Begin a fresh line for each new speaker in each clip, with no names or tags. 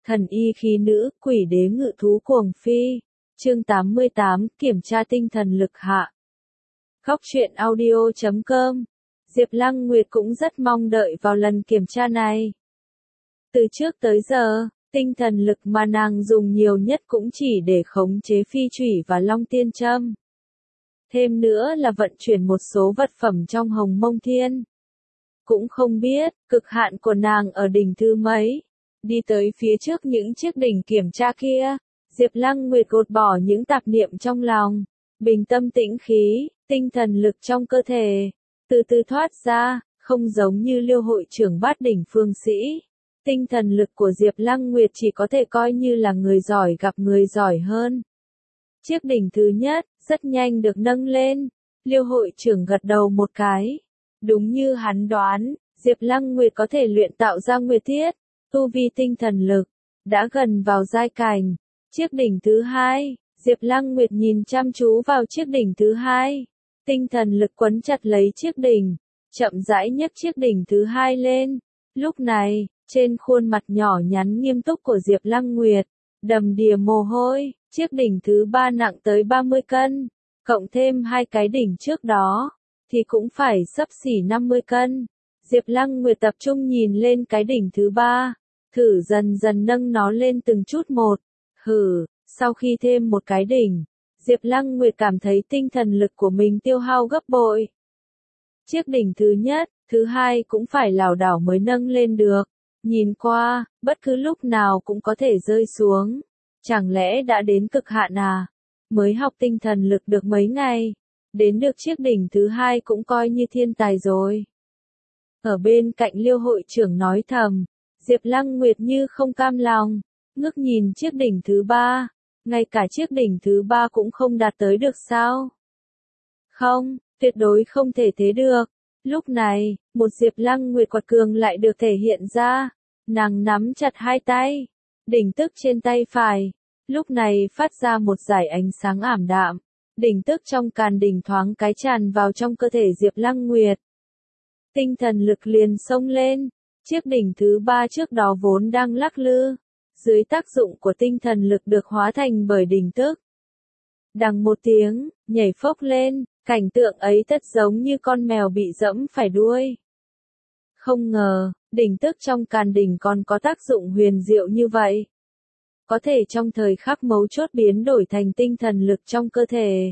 Thần y khí nữ, quỷ đế ngự thú cuồng phi. Chương 88, kiểm tra tinh thần lực hạ. Góc truyện audio.com. Diệp Lăng Nguyệt cũng rất mong đợi vào lần kiểm tra này. Từ trước tới giờ, tinh thần lực mà nàng dùng nhiều nhất cũng chỉ để khống chế phi chủy và long tiên châm. Thêm nữa là vận chuyển một số vật phẩm trong Hồng Mông Thiên. Cũng không biết, cực hạn của nàng ở đỉnh thứ mấy. Đi tới phía trước những chiếc đỉnh kiểm tra kia, Diệp Lăng Nguyệt gột bỏ những tạp niệm trong lòng, bình tâm tĩnh khí, tinh thần lực trong cơ thể, từ từ thoát ra, không giống như Liêu hội trưởng bát đỉnh phương sĩ. Tinh thần lực của Diệp Lăng Nguyệt chỉ có thể coi như là người giỏi gặp người giỏi hơn. Chiếc đỉnh thứ nhất, rất nhanh được nâng lên, Liêu hội trưởng gật đầu một cái. Đúng như hắn đoán, Diệp Lăng Nguyệt có thể luyện tạo ra nguyệt thiết, tu vi tinh thần lực, đã gần vào giai cảnh. Chiếc đỉnh thứ hai, Diệp Lăng Nguyệt nhìn chăm chú vào chiếc đỉnh thứ hai. Tinh thần lực quấn chặt lấy chiếc đỉnh, chậm rãi nhấc chiếc đỉnh thứ hai lên. Lúc này, trên khuôn mặt nhỏ nhắn nghiêm túc của Diệp Lăng Nguyệt, đầm đìa mồ hôi, chiếc đỉnh thứ ba nặng tới 30 cân, cộng thêm hai cái đỉnh trước đó, thì cũng phải xấp xỉ 50 cân. Diệp Lăng Nguyệt tập trung nhìn lên cái đỉnh thứ ba, thử dần dần nâng nó lên từng chút một. Sau khi thêm một cái đỉnh, Diệp Lăng Nguyệt cảm thấy tinh thần lực của mình tiêu hao gấp bội. Chiếc đỉnh thứ nhất, thứ hai cũng phải lảo đảo mới nâng lên được. Nhìn qua, bất cứ lúc nào cũng có thể rơi xuống. Chẳng lẽ đã đến cực hạn à? Mới học tinh thần lực được mấy ngày, đến được chiếc đỉnh thứ hai cũng coi như thiên tài rồi. Ở bên cạnh Liêu hội trưởng nói thầm, Diệp Lăng Nguyệt như không cam lòng, ngước nhìn chiếc đỉnh thứ ba, ngay cả chiếc đỉnh thứ ba cũng không đạt tới được sao? Không, tuyệt đối không thể thế được. Lúc này, một Diệp Lăng Nguyệt quật cường lại được thể hiện ra, nàng nắm chặt hai tay, đỉnh tức trên tay phải, lúc này phát ra một dải ánh sáng ảm đạm, đỉnh tức trong càn đỉnh thoáng cái tràn vào trong cơ thể Diệp Lăng Nguyệt. Tinh thần lực liền xông lên, chiếc đỉnh thứ ba trước đó vốn đang lắc lư, dưới tác dụng của tinh thần lực được hóa thành bởi đỉnh tức. Đằng một tiếng, nhảy phốc lên, cảnh tượng ấy thật giống như con mèo bị giẫm phải đuôi. Không ngờ, đỉnh tức trong càn đỉnh còn có tác dụng huyền diệu như vậy. Có thể trong thời khắc mấu chốt biến đổi thành tinh thần lực trong cơ thể.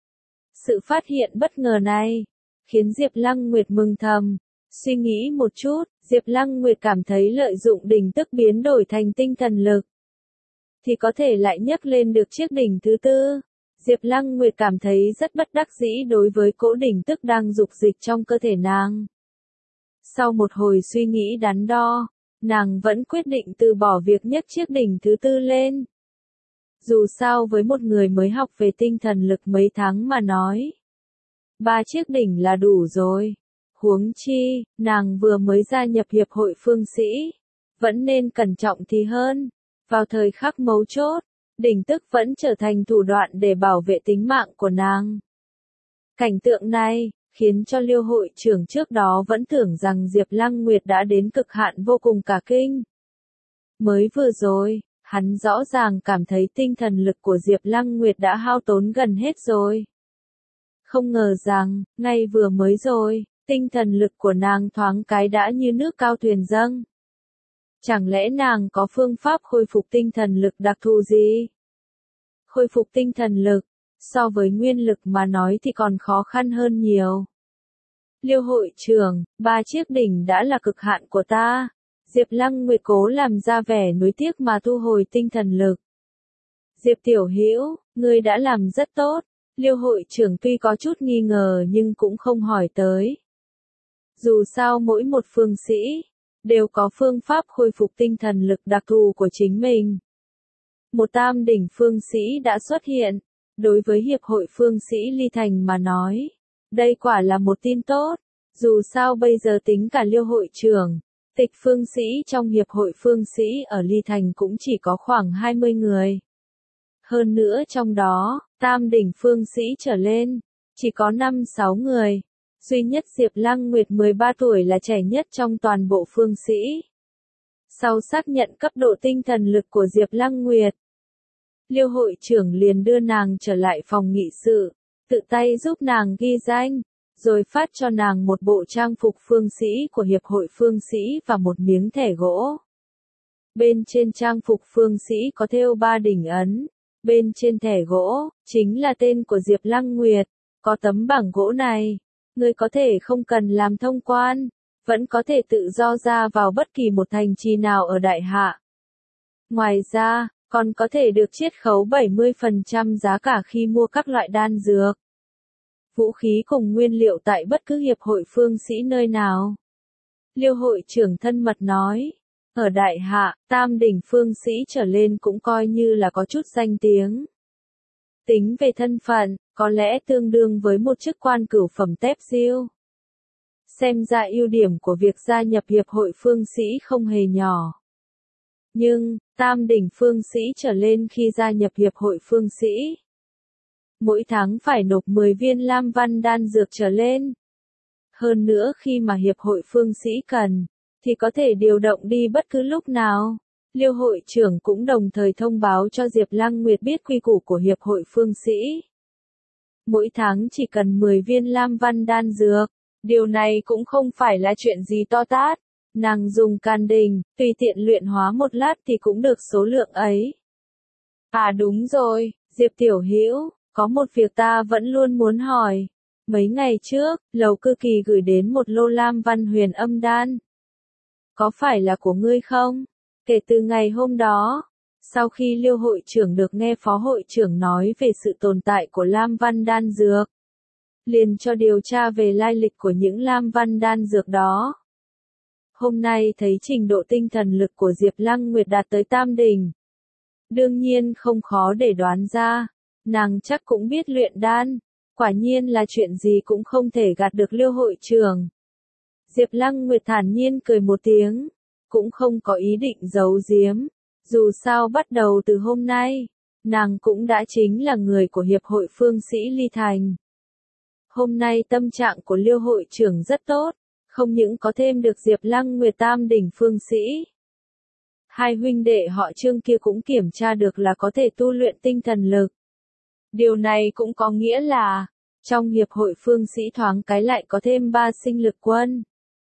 Sự phát hiện bất ngờ này, khiến Diệp Lăng Nguyệt mừng thầm. Suy nghĩ một chút, Diệp Lăng Nguyệt cảm thấy lợi dụng đỉnh tức biến đổi thành tinh thần lực, thì có thể lại nhấc lên được chiếc đỉnh thứ tư. Diệp Lăng Nguyệt cảm thấy rất bất đắc dĩ đối với cỗ đỉnh tức đang dục dịch trong cơ thể nàng. Sau một hồi suy nghĩ đắn đo, nàng vẫn quyết định từ bỏ việc nhấc chiếc đỉnh thứ tư lên. Dù sao với một người mới học về tinh thần lực mấy tháng mà nói, 3 chiếc đỉnh là đủ rồi. Huống chi, nàng vừa mới gia nhập hiệp hội phương sĩ, vẫn nên cẩn trọng thì hơn. Vào thời khắc mấu chốt, đỉnh tức vẫn trở thành thủ đoạn để bảo vệ tính mạng của nàng. Cảnh tượng này, khiến cho Liêu hội trưởng trước đó vẫn tưởng rằng Diệp Lăng Nguyệt đã đến cực hạn vô cùng cả kinh. Mới vừa rồi, hắn rõ ràng cảm thấy tinh thần lực của Diệp Lăng Nguyệt đã hao tốn gần hết rồi. Không ngờ rằng, ngay vừa mới rồi, tinh thần lực của nàng thoáng cái đã như nước cao thuyền dâng. Chẳng lẽ nàng có phương pháp khôi phục tinh thần lực đặc thù gì? Khôi phục tinh thần lực, so với nguyên lực mà nói thì còn khó khăn hơn nhiều. Liêu hội trưởng, 3 chiếc đỉnh đã là cực hạn của ta. Diệp Lăng Nguyệt cố làm ra vẻ nuối tiếc mà thu hồi tinh thần lực. Diệp tiểu hữu, ngươi đã làm rất tốt. Liêu hội trưởng tuy có chút nghi ngờ nhưng cũng không hỏi tới. Dù sao mỗi một phương sĩ, đều có phương pháp khôi phục tinh thần lực đặc thù của chính mình. Một tam đỉnh phương sĩ đã xuất hiện, đối với hiệp hội phương sĩ Ly Thành mà nói, đây quả là một tin tốt. Dù sao bây giờ tính cả Liêu hội trưởng, tịch phương sĩ trong hiệp hội phương sĩ ở Ly Thành cũng chỉ có khoảng 20 người. Hơn nữa trong đó, tam đỉnh phương sĩ trở lên, chỉ có 5-6 người. Duy nhất Diệp Lăng Nguyệt 13 tuổi là trẻ nhất trong toàn bộ phương sĩ. Sau xác nhận cấp độ tinh thần lực của Diệp Lăng Nguyệt, Liêu hội trưởng liền đưa nàng trở lại phòng nghị sự, tự tay giúp nàng ghi danh, rồi phát cho nàng một bộ trang phục phương sĩ của Hiệp hội phương sĩ và một miếng thẻ gỗ. Bên trên trang phục phương sĩ có thêu 3 đỉnh ấn, bên trên thẻ gỗ, chính là tên của Diệp Lăng Nguyệt. Có tấm bảng gỗ này, ngươi có thể không cần làm thông quan, vẫn có thể tự do ra vào bất kỳ một thành trì nào ở Đại Hạ. Ngoài ra, còn có thể được chiết khấu 70% giá cả khi mua các loại đan dược, vũ khí cùng nguyên liệu tại bất cứ hiệp hội phương sĩ nơi nào. Liêu hội trưởng thân mật nói, ở Đại Hạ, tam đỉnh phương sĩ trở lên cũng coi như là có chút danh tiếng. Tính về thân phận, có lẽ tương đương với một chức quan cửu phẩm tép diêu. Xem ra ưu điểm của việc gia nhập hiệp hội phương sĩ không hề nhỏ. Nhưng, tam đỉnh phương sĩ trở lên khi gia nhập hiệp hội phương sĩ, mỗi tháng phải nộp 10 viên lam văn đan dược trở lên. Hơn nữa khi mà hiệp hội phương sĩ cần, thì có thể điều động đi bất cứ lúc nào. Liêu hội trưởng cũng đồng thời thông báo cho Diệp Lăng Nguyệt biết quy củ của hiệp hội phương sĩ. Mỗi tháng chỉ cần 10 viên lam văn đan dược, điều này cũng không phải là chuyện gì to tát. Nàng dùng can đình, tùy tiện luyện hóa một lát thì cũng được số lượng ấy. À đúng rồi, Diệp Tiểu Hữu, có một việc ta vẫn luôn muốn hỏi. Mấy ngày trước, Lầu Cư Kỳ gửi đến một lô lam văn huyền âm đan. Có phải là của ngươi không? Kể từ ngày hôm đó, sau khi Liêu hội trưởng được nghe phó hội trưởng nói về sự tồn tại của lam văn đan dược, liền cho điều tra về lai lịch của những lam văn đan dược đó. Hôm nay thấy trình độ tinh thần lực của Diệp Lăng Nguyệt đạt tới tam đỉnh. Đương nhiên không khó để đoán ra, nàng chắc cũng biết luyện đan, quả nhiên là chuyện gì cũng không thể gạt được Liêu hội trưởng. Diệp Lăng Nguyệt thản nhiên cười một tiếng, cũng không có ý định giấu giếm, dù sao bắt đầu từ hôm nay, nàng cũng đã chính là người của Hiệp hội phương sĩ Ly Thành. Hôm nay tâm trạng của Liêu hội trưởng rất tốt, không những có thêm được Diệp Lăng Nguyệt tam đỉnh phương sĩ. Hai huynh đệ họ Trương kia cũng kiểm tra được là có thể tu luyện tinh thần lực. Điều này cũng có nghĩa là, trong hiệp hội phương sĩ thoáng cái lại có thêm 3 sinh lực quân.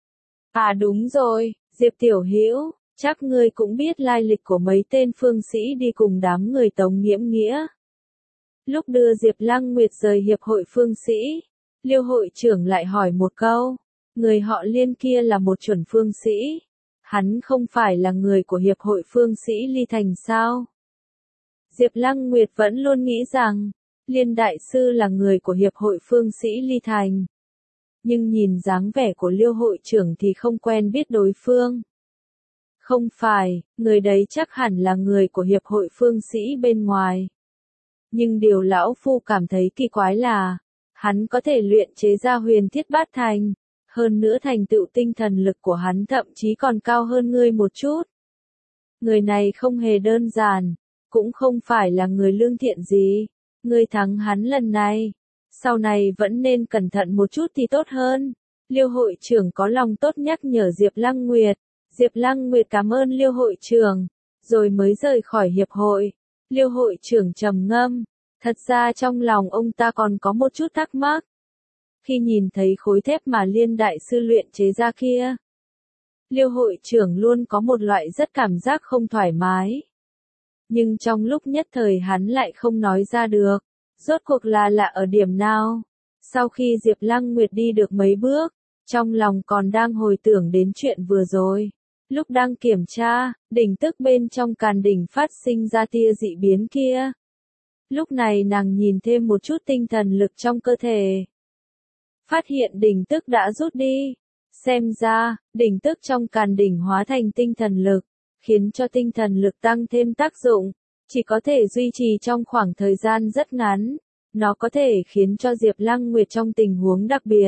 À đúng rồi, Diệp Tiểu Hữu, chắc ngươi cũng biết lai lịch của mấy tên phương sĩ đi cùng đám người Tống Nghiễm Nghĩa. Lúc đưa Diệp Lăng Nguyệt rời hiệp hội phương sĩ, Liêu hội trưởng lại hỏi một câu, người họ Liên kia là một chuẩn phương sĩ. Hắn không phải là người của hiệp hội phương sĩ Ly Thành sao? Diệp Lăng Nguyệt vẫn luôn nghĩ rằng, Liên đại sư là người của hiệp hội phương sĩ Ly Thành. Nhưng nhìn dáng vẻ của Liêu hội trưởng thì không quen biết đối phương. Không phải, người đấy chắc hẳn là người của hiệp hội phương sĩ bên ngoài. Nhưng điều lão phu cảm thấy kỳ quái là, hắn có thể luyện chế ra huyền thiết bát thành. Hơn nữa thành tựu tinh thần lực của hắn thậm chí còn cao hơn ngươi một chút. Người này không hề đơn giản, cũng không phải là người lương thiện gì. Ngươi thắng hắn lần này, sau này vẫn nên cẩn thận một chút thì tốt hơn. Liêu hội trưởng có lòng tốt nhắc nhở Diệp Lăng Nguyệt. Diệp Lăng Nguyệt cảm ơn Liêu hội trưởng, rồi mới rời khỏi hiệp hội. Liêu hội trưởng trầm ngâm, thật ra trong lòng ông ta còn có một chút thắc mắc. Khi nhìn thấy khối thép mà Liên đại sư luyện chế ra kia, Liêu hội trưởng luôn có một loại rất cảm giác không thoải mái. Nhưng trong lúc nhất thời hắn lại không nói ra được, rốt cuộc là lạ ở điểm nào. Sau khi Diệp Lăng Nguyệt đi được mấy bước, trong lòng còn đang hồi tưởng đến chuyện vừa rồi. Lúc đang kiểm tra, đỉnh tức bên trong càn đỉnh phát sinh ra tia dị biến kia. Lúc này nàng nhìn thêm một chút tinh thần lực trong cơ thể. Phát hiện đỉnh tức đã rút đi. Xem ra, đỉnh tức trong càn đỉnh hóa thành tinh thần lực, khiến cho tinh thần lực tăng thêm tác dụng, chỉ có thể duy trì trong khoảng thời gian rất ngắn. Nó có thể khiến cho Diệp Lăng Nguyệt trong tình huống đặc biệt.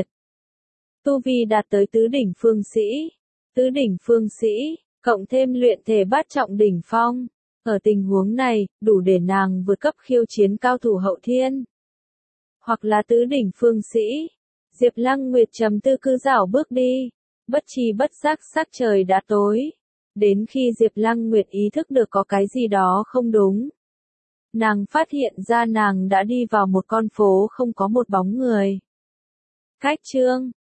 Tu vi đạt tới tứ đỉnh phương sĩ. Tứ đỉnh phương sĩ, cộng thêm luyện thể bát trọng đỉnh phong. Ở tình huống này, đủ để nàng vượt cấp khiêu chiến cao thủ hậu thiên. Hoặc là tứ đỉnh phương sĩ. Diệp Lăng Nguyệt trầm tư cứ dảo bước đi. Bất tri bất giác sắc trời đã tối. Đến khi Diệp Lăng Nguyệt ý thức được có cái gì đó không đúng. Nàng phát hiện ra nàng đã đi vào một con phố không có một bóng người. Khách trương,